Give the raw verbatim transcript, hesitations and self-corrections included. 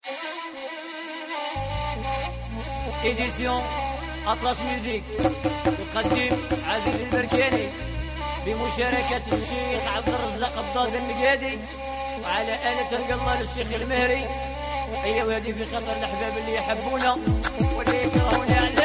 إديسيون أطلس ميوزيك يقدم عزيز البركاني بمشاركة الشيخ عبد الرزاق الضاد المقادي وعلى آلة القلة للشيخ المهري. أيوة هذه في خاطر الأحباب اللي يحبونا واللي يكرهونا.